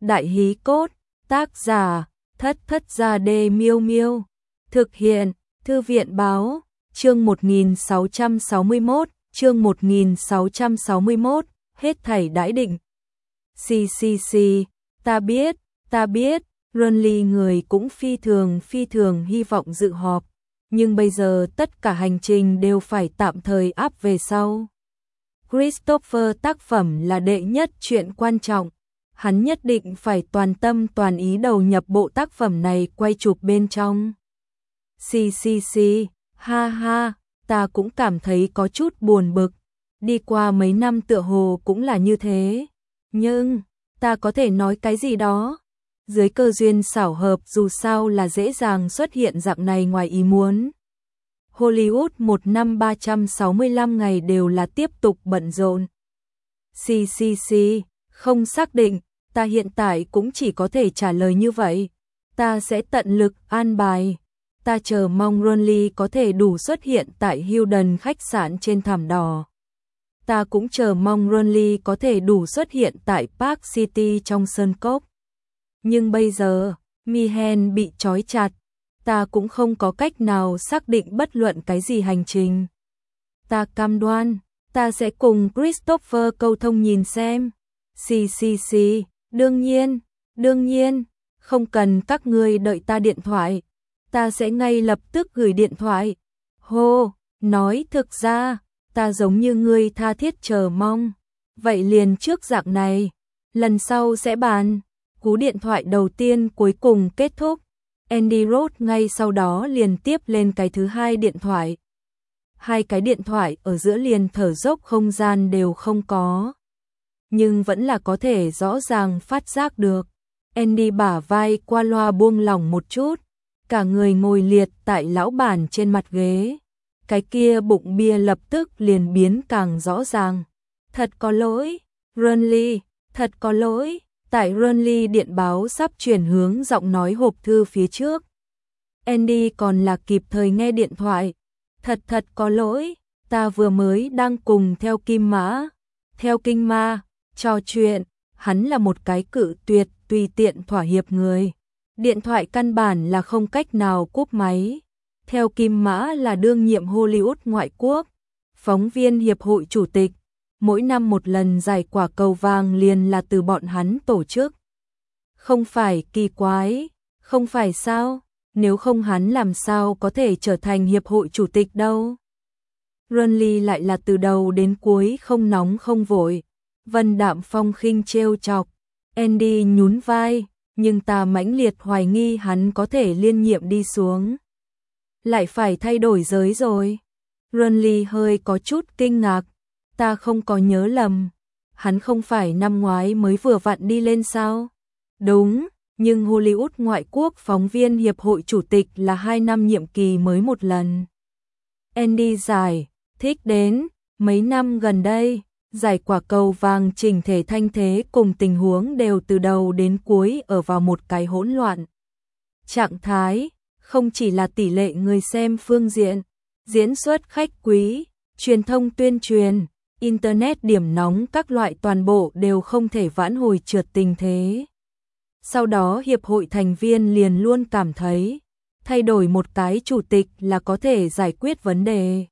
Đại hí cốt, tác giả, Thất Thất Gia Đê Miêu Miêu. Thực hiện, Thư viện báo, chương 1661, chương 1661, hết thảy đãi định. Xì, ta biết, Runly người cũng phi thường hy vọng dự họp, nhưng bây giờ tất cả hành trình đều phải tạm thời áp về sau. Christopher tác phẩm là đệ nhất chuyện quan trọng, hắn nhất định phải toàn tâm toàn ý đầu nhập bộ tác phẩm này quay chụp bên trong. Xì, ha, ta cũng cảm thấy có chút buồn bực, đi qua mấy năm tựa hồ cũng là như thế, nhưng ta có thể nói cái gì đó. Dưới cơ duyên xảo hợp dù sao là dễ dàng xuất hiện dạng này ngoài ý muốn. Hollywood một năm 365 ngày đều là tiếp tục bận rộn. Xì, không xác định, ta hiện tại cũng chỉ có thể trả lời như vậy. Ta sẽ tận lực an bài. Ta chờ mong Runly có thể đủ xuất hiện tại Hilton khách sạn trên thảm đỏ. Ta cũng chờ mong Runly có thể đủ xuất hiện tại Park City trong sơn cốc. Nhưng bây giờ, Mihen bị trói chặt, ta cũng không có cách nào xác định bất luận cái gì hành trình. Ta cam đoan, ta sẽ cùng Christopher câu thông nhìn xem. Xì, đương nhiên, không cần các ngươi đợi ta điện thoại, ta sẽ ngay lập tức gửi điện thoại. Nói thực ra, ta giống như ngươi tha thiết chờ mong. Vậy liền trước dạng này, lần sau sẽ bàn. Cú điện thoại đầu tiên cuối cùng kết thúc, Andy Roth ngay sau đó liền tiếp lên cái thứ hai điện thoại. Hai cái điện thoại ở giữa liền thở dốc không gian đều không có. Nhưng vẫn là có thể rõ ràng phát giác được. Andy bả vai qua loa buông lỏng một chút, cả người ngồi liệt tại lão bản trên mặt ghế. Cái kia bụng bia lập tức liền biến càng rõ ràng. Thật có lỗi, Runly, thật có lỗi. Tại Runly điện báo sắp chuyển hướng giọng nói hộp thư phía trước. Andy còn là kịp thời nghe điện thoại. Thật có lỗi, ta vừa mới đang cùng theo Kinh Ma, trò chuyện, hắn là một cái cự tuyệt tùy tiện thỏa hiệp người. Điện thoại căn bản là không cách nào cúp máy. Theo Kim Mã là đương nhiệm Hollywood ngoại quốc, phóng viên hiệp hội chủ tịch. Mỗi năm một lần giải quả cầu vàng liền là từ bọn hắn tổ chức. Không phải kỳ quái, không phải sao, nếu không hắn làm sao có thể trở thành hiệp hội chủ tịch đâu. Runly lại là từ đầu đến cuối không nóng không vội, Vân đạm phong khinh trêu chọc. Andy nhún vai, nhưng ta mãnh liệt hoài nghi hắn có thể liên nhiệm đi xuống. Lại phải thay đổi giới rồi. Runly hơi có chút kinh ngạc. Ta không có nhớ lầm, hắn không phải năm ngoái mới vừa vặn đi lên sao? Đúng, nhưng Hollywood ngoại quốc phóng viên hiệp hội chủ tịch là 2 năm nhiệm kỳ mới một lần. Andy giải thích đến, mấy năm gần đây, giải quả cầu vàng chỉnh thể thanh thế cùng tình huống đều từ đầu đến cuối ở vào một cái hỗn loạn. Trạng thái, không chỉ là tỷ lệ người xem phương diện, diễn xuất khách quý, truyền thông tuyên truyền, Internet điểm nóng các loại toàn bộ đều không thể vãn hồi trượt tình thế. Sau đó hiệp hội thành viên liền luôn cảm thấy, thay đổi một cái chủ tịch là có thể giải quyết vấn đề.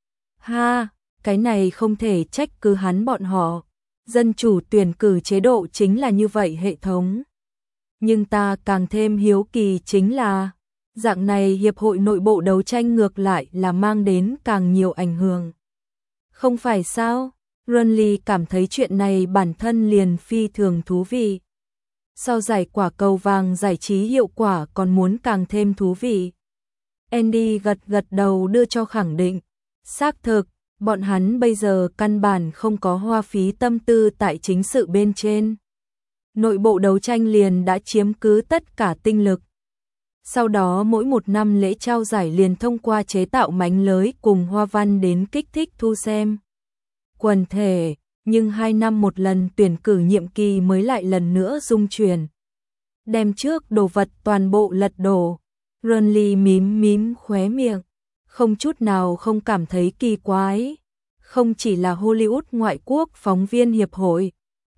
Cái này không thể trách cứ hắn bọn họ. Dân chủ tuyển cử chế độ chính là như vậy hệ thống. Nhưng ta càng thêm hiếu kỳ chính là, dạng này hiệp hội nội bộ đấu tranh ngược lại là mang đến càng nhiều ảnh hưởng. Không phải sao? Runly cảm thấy chuyện này bản thân liền phi thường thú vị. So giải quả cầu vàng giải trí hiệu quả còn muốn càng thêm thú vị. Andy gật đầu đưa cho khẳng định. Xác thực, bọn hắn bây giờ căn bản không có hoa phí tâm tư tại chính sự bên trên. Nội bộ đấu tranh liền đã chiếm cứ tất cả tinh lực. Sau đó mỗi một năm lễ trao giải liền thông qua chế tạo mánh lới cùng hoa văn đến kích thích thu xem quần thể, nhưng 2 năm một lần tuyển cử nhiệm kỳ mới lại lần nữa dung chuyển. Đem trước đồ vật toàn bộ lật đổ. Runly mím khóe miệng, không chút nào không cảm thấy kỳ quái. Không chỉ là Hollywood ngoại quốc phóng viên hiệp hội,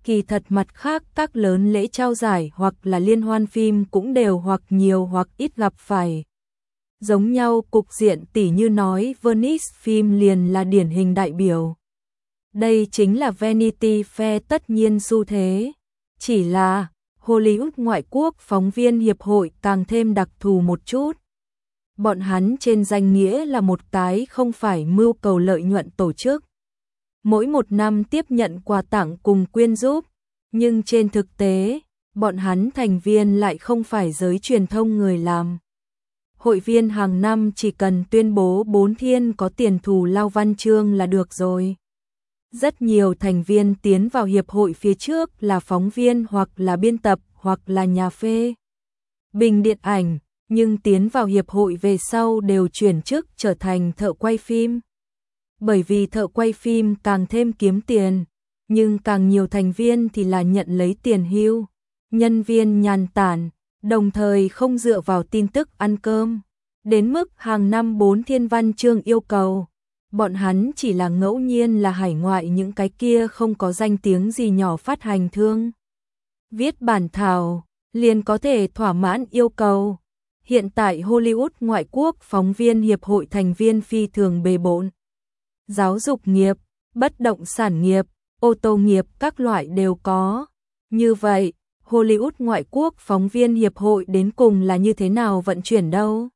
Kỳ thật mặt khác các lớn lễ trao giải hoặc là liên hoan phim cũng đều hoặc nhiều hoặc ít gặp phải giống nhau cục diện, tỉ như nói Venice phim liền là điển hình đại biểu. Đây chính là Vanity Fair tất nhiên xu thế. Chỉ là Hollywood ngoại quốc phóng viên hiệp hội càng thêm đặc thù một chút. Bọn hắn trên danh nghĩa là một cái không phải mưu cầu lợi nhuận tổ chức. Mỗi một năm tiếp nhận quà tặng cùng quyên giúp, nhưng trên thực tế, bọn hắn thành viên lại không phải giới truyền thông người làm. Hội viên hàng năm chỉ cần tuyên bố 4 thiên có tiền thù lao văn chương là được rồi. Rất nhiều thành viên tiến vào hiệp hội phía trước là phóng viên hoặc là biên tập hoặc là nhà phê bình điện ảnh, nhưng tiến vào hiệp hội về sau đều chuyển chức trở thành thợ quay phim. Bởi vì thợ quay phim càng thêm kiếm tiền, nhưng càng nhiều thành viên thì là nhận lấy tiền hưu, nhân viên nhàn tản, đồng thời không dựa vào tin tức ăn cơm. Đến mức hàng năm 4 thiên văn chương yêu cầu, bọn hắn chỉ là ngẫu nhiên là hải ngoại những cái kia không có danh tiếng gì nhỏ phát hành thương. Viết bản thảo, liền có thể thỏa mãn yêu cầu. Hiện tại Hollywood ngoại quốc phóng viên hiệp hội thành viên phi thường bề bộn. Giáo dục nghiệp, bất động sản nghiệp, ô tô nghiệp các loại đều có. Như vậy, Hollywood ngoại quốc phóng viên hiệp hội đến cùng là như thế nào vận chuyển đâu?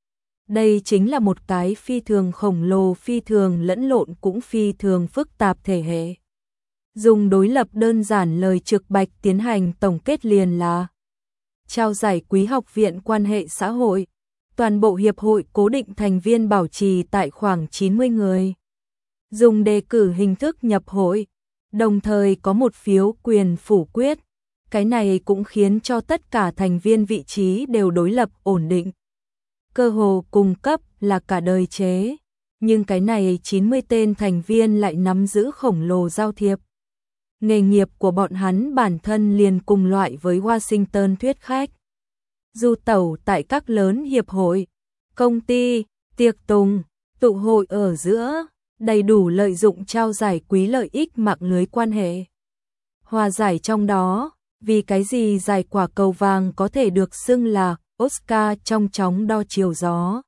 Đây chính là một cái phi thường khổng lồ, phi thường lẫn lộn cũng phi thường phức tạp thể hệ. Dùng đối lập đơn giản lời trực bạch tiến hành tổng kết liền là trao giải quý học viện quan hệ xã hội. Toàn bộ hiệp hội cố định thành viên bảo trì tại khoảng 90 người. Dùng đề cử hình thức nhập hội, đồng thời có một phiếu quyền phủ quyết. Cái này cũng khiến cho tất cả thành viên vị trí đều đối lập ổn định. Cơ hồ cung cấp là cả đời chế, nhưng cái này 90 tên thành viên lại nắm giữ khổng lồ giao thiệp. Nghề nghiệp của bọn hắn bản thân liền cùng loại với Washington thuyết khách. Du tẩu tại các lớn hiệp hội, công ty, tiệc tùng, tụ hội ở giữa, đầy đủ lợi dụng trao giải quý lợi ích mạng lưới quan hệ. Hòa giải trong đó, vì cái gì giải quả cầu vàng có thể được xưng là Oscar trong chóng đo chiều gió.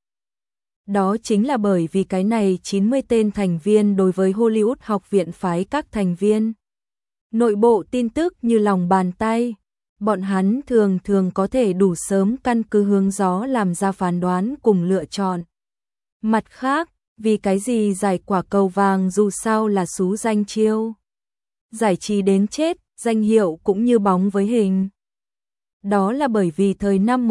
Đó chính là bởi vì cái này 90 tên thành viên đối với Hollywood học viện phái các thành viên. Nội bộ tin tức như lòng bàn tay, bọn hắn thường thường có thể đủ sớm căn cứ hướng gió làm ra phán đoán cùng lựa chọn. Mặt khác, vì cái gì giải quả cầu vàng dù sao là xú danh chiêu. Giải trí đến chết, danh hiệu cũng như bóng với hình. Đó là bởi vì thời năm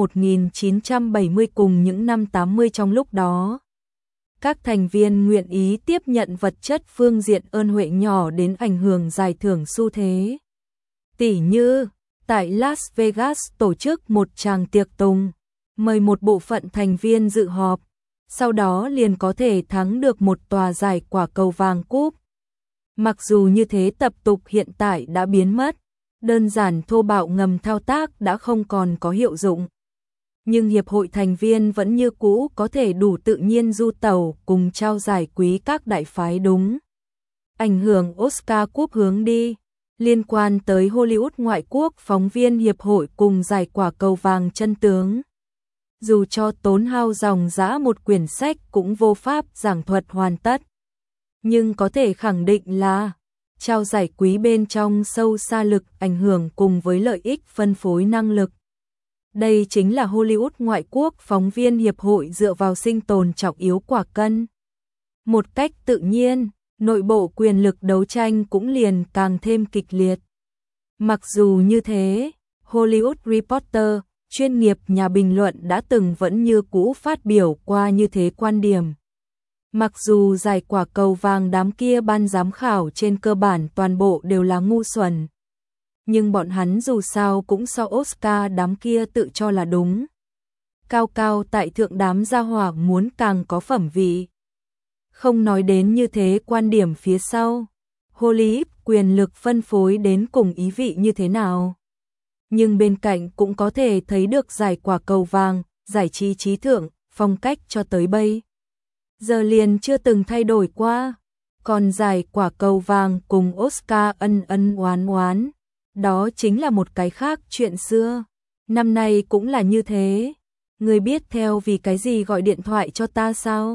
1970 cùng những năm 80 trong lúc đó. Các thành viên nguyện ý tiếp nhận vật chất phương diện ơn huệ nhỏ đến ảnh hưởng giải thưởng xu thế. Tỉ như, tại Las Vegas tổ chức một tràng tiệc tùng, mời một bộ phận thành viên dự họp, sau đó liền có thể thắng được một tòa giải quả cầu vàng cúp. Mặc dù như thế tập tục hiện tại đã biến mất, đơn giản thô bạo ngầm thao tác đã không còn có hiệu dụng. Nhưng hiệp hội thành viên vẫn như cũ có thể đủ tự nhiên du tẩu cùng trao giải quý các đại phái đúng. Ảnh hưởng Oscar cúp hướng đi, liên quan tới Hollywood ngoại quốc phóng viên hiệp hội cùng giải quả cầu vàng chân tướng. Dù cho tốn hao dòng dã một quyển sách cũng vô pháp giảng thuật hoàn tất. Nhưng có thể khẳng định là trao giải quý bên trong sâu xa lực ảnh hưởng cùng với lợi ích phân phối năng lực. Đây chính là Hollywood ngoại quốc phóng viên hiệp hội dựa vào sinh tồn trọng yếu quả cân. Một cách tự nhiên, nội bộ quyền lực đấu tranh cũng liền càng thêm kịch liệt. Mặc dù như thế, Hollywood Reporter, chuyên nghiệp nhà bình luận đã từng vẫn như cũ phát biểu qua như thế quan điểm. Mặc dù giải quả cầu vàng đám kia ban giám khảo trên cơ bản toàn bộ đều là ngu xuẩn, nhưng bọn hắn dù sao cũng so Oscar đám kia tự cho là đúng. Cao cao tại thượng đám gia hỏa muốn càng có phẩm vị. Không nói đến như thế quan điểm phía sau, Hollywood quyền lực phân phối đến cùng ý vị như thế nào. Nhưng bên cạnh cũng có thể thấy được giải quả cầu vàng, giải trí trí thượng, phong cách cho tới bây giờ liền chưa từng thay đổi qua. Còn giải quả cầu vàng cùng Oscar ân ân oán oán, đó chính là một cái khác chuyện xưa. Năm nay cũng là như thế. Ngươi biết theo vì cái gì gọi điện thoại cho ta sao?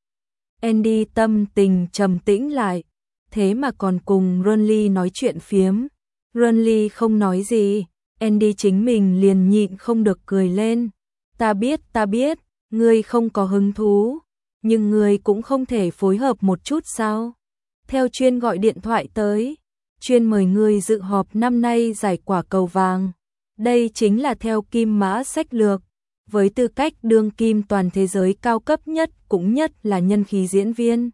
Andy tâm tình trầm tĩnh lại, thế mà còn cùng Ronly nói chuyện phiếm. Ronly không nói gì, Andy chính mình liền nhịn không được cười lên. Ta biết, ngươi không có hứng thú, nhưng ngươi cũng không thể phối hợp một chút sao? Theo chuyên gọi điện thoại tới, chuyên mời ngươi dự họp năm nay giải quả cầu vàng. Đây chính là theo Kim Mã sách lược, với tư cách đương kim toàn thế giới cao cấp nhất cũng nhất là nhân khí diễn viên.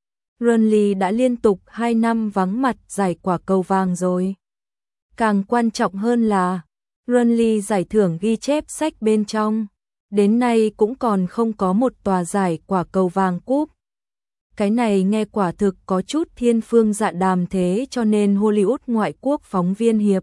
Ronly đã liên tục 2 năm vắng mặt giải quả cầu vàng rồi. Càng quan trọng hơn là, Ronly giải thưởng ghi chép sách bên trong, đến nay cũng còn không có một tòa giải quả cầu vàng cúp. Cái này nghe quả thực có chút thiên phương dạ đàm, thế cho nên Hollywood ngoại quốc phóng viên hiệp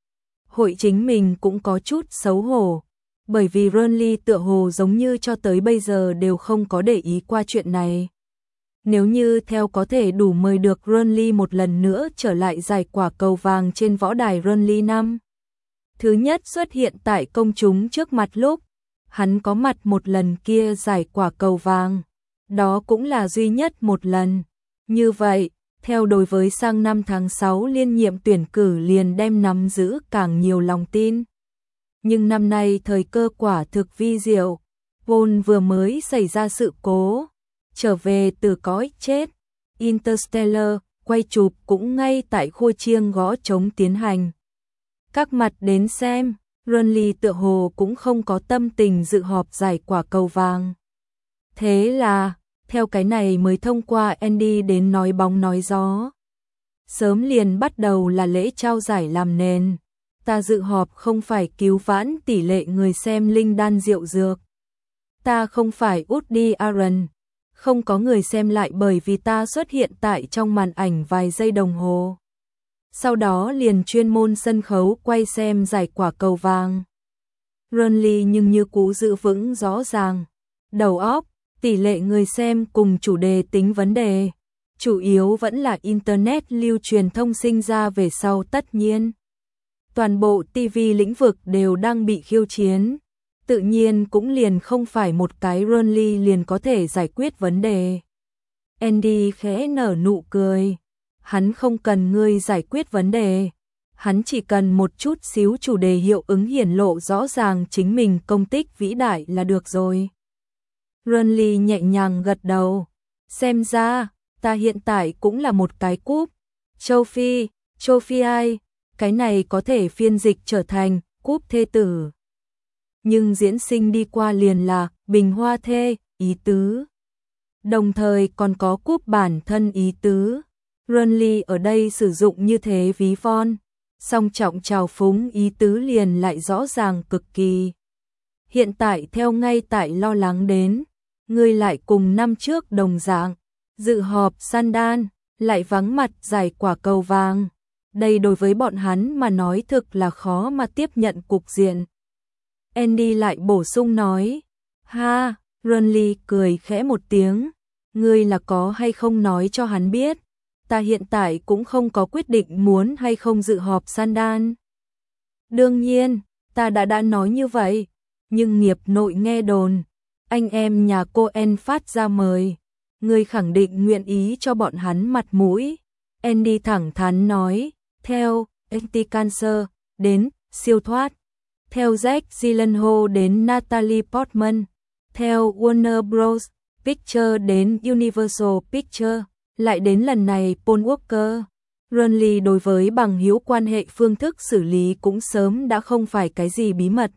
hội chính mình cũng có chút xấu hổ, bởi vì Ronly tựa hồ giống như cho tới bây giờ đều không có để ý qua chuyện này. Nếu như theo có thể đủ mời được Ronly một lần nữa trở lại giải quả cầu vàng trên võ đài Ronly năm thứ nhất xuất hiện tại công chúng trước mặt lúc hắn có mặt một lần kia giải quả cầu vàng, đó cũng là duy nhất một lần. Như vậy, theo đối với sang năm tháng 6 liên nhiệm tuyển cử liền đem nắm giữ càng nhiều lòng tin. Nhưng năm nay thời cơ quả thực vi diệu, Paul vừa mới xảy ra sự cố, trở về từ cõi chết. Interstellar, quay chụp cũng ngay tại khu chiêng gõ trống tiến hành. Các mặt đến xem, Ronly tựa hồ cũng không có tâm tình dự họp giải quả cầu vàng. Thế là, theo cái này mới thông qua Andy đến nói bóng nói gió. Sớm liền bắt đầu là lễ trao giải làm nền. Ta dự họp không phải cứu vãn tỷ lệ người xem linh đan rượu dược. Ta không phải Woody Allen. Không có người xem lại bởi vì ta xuất hiện tại trong màn ảnh vài giây đồng hồ. Sau đó liền chuyên môn sân khấu quay xem giải quả cầu vàng. Ronly nhưng như cũ giữ vững rõ ràng. Đầu óc, tỷ lệ người xem cùng chủ đề tính vấn đề. Chủ yếu vẫn là Internet lưu truyền thông sinh ra về sau tất nhiên. Toàn bộ TV lĩnh vực đều đang bị khiêu chiến. Tự nhiên cũng liền không phải một cái Ronly liền có thể giải quyết vấn đề. Andy khẽ nở nụ cười. Hắn không cần ngươi giải quyết vấn đề. Hắn chỉ cần một chút xíu chủ đề hiệu ứng hiển lộ rõ ràng chính mình công tích vĩ đại là được rồi. Ronly nhẹ nhàng gật đầu. Xem ra, ta hiện tại cũng là một cái cúp. Châu Phi ai, cái này có thể phiên dịch trở thành cúp thê tử. Nhưng diễn sinh đi qua liền là bình hoa thê, ý tứ. Đồng thời còn có cúp bản thân ý tứ. Ronly ở đây sử dụng như thế ví von, song trọng trào phúng ý tứ liền lại rõ ràng cực kỳ. Hiện tại theo ngay tại lo lắng đến, ngươi lại cùng năm trước đồng dạng, dự họp Sundance, lại vắng mặt giải quả cầu vàng. Đây đối với bọn hắn mà nói thực là khó mà tiếp nhận cục diện. Andy lại bổ sung nói, ha, Ronly cười khẽ một tiếng, ngươi là có hay không nói cho hắn biết, ta hiện tại cũng không có quyết định muốn hay không dự họp Sundance. Đương nhiên, ta đã nói như vậy, nhưng nghiệp nội nghe đồn, anh em nhà Coen phát ra mời, ngươi khẳng định nguyện ý cho bọn hắn mặt mũi. Andy thẳng thắn nói, theo Anti-Cancer đến siêu thoát, theo Jake Gyllenhaal đến Natalie Portman, theo Warner Bros. Pictures đến Universal Pictures, lại đến lần này Paul Walker. Ronly đối với bằng hữu quan hệ phương thức xử lý cũng sớm đã không phải cái gì bí mật.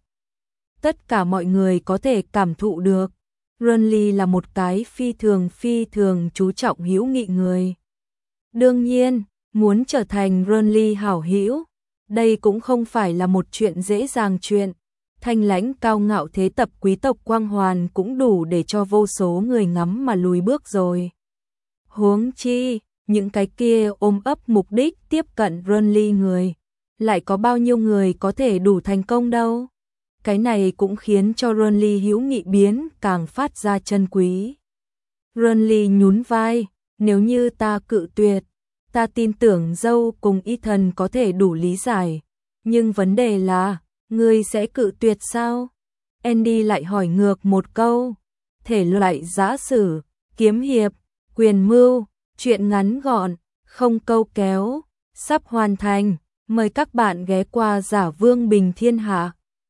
Tất cả mọi người có thể cảm thụ được. Ronly là một cái phi thường chú trọng hữu nghị người. Đương nhiên, muốn trở thành Ronly hảo hữu, đây cũng không phải là một chuyện dễ dàng chuyện. Thanh lãnh cao ngạo thế tập quý tộc quang hoàn cũng đủ để cho vô số người ngắm mà lùi bước rồi. Huống chi, những cái kia ôm ấp mục đích tiếp cận Ronly người, lại có bao nhiêu người có thể đủ thành công đâu. Cái này cũng khiến cho Ronly hữu nghị biến càng phát ra chân quý. Ronly nhún vai, nếu như ta cự tuyệt, ta tin tưởng dâu cùng Ethan có thể đủ lý giải. Nhưng vấn đề là, ngươi sẽ cự tuyệt sao? Andy lại hỏi ngược một câu. Thể loại giã sử, kiếm hiệp, quyền mưu, truyện ngắn gọn, không câu kéo, sắp hoàn thành. Mời các bạn ghé qua Giả Vương Bình Thiên Hạ.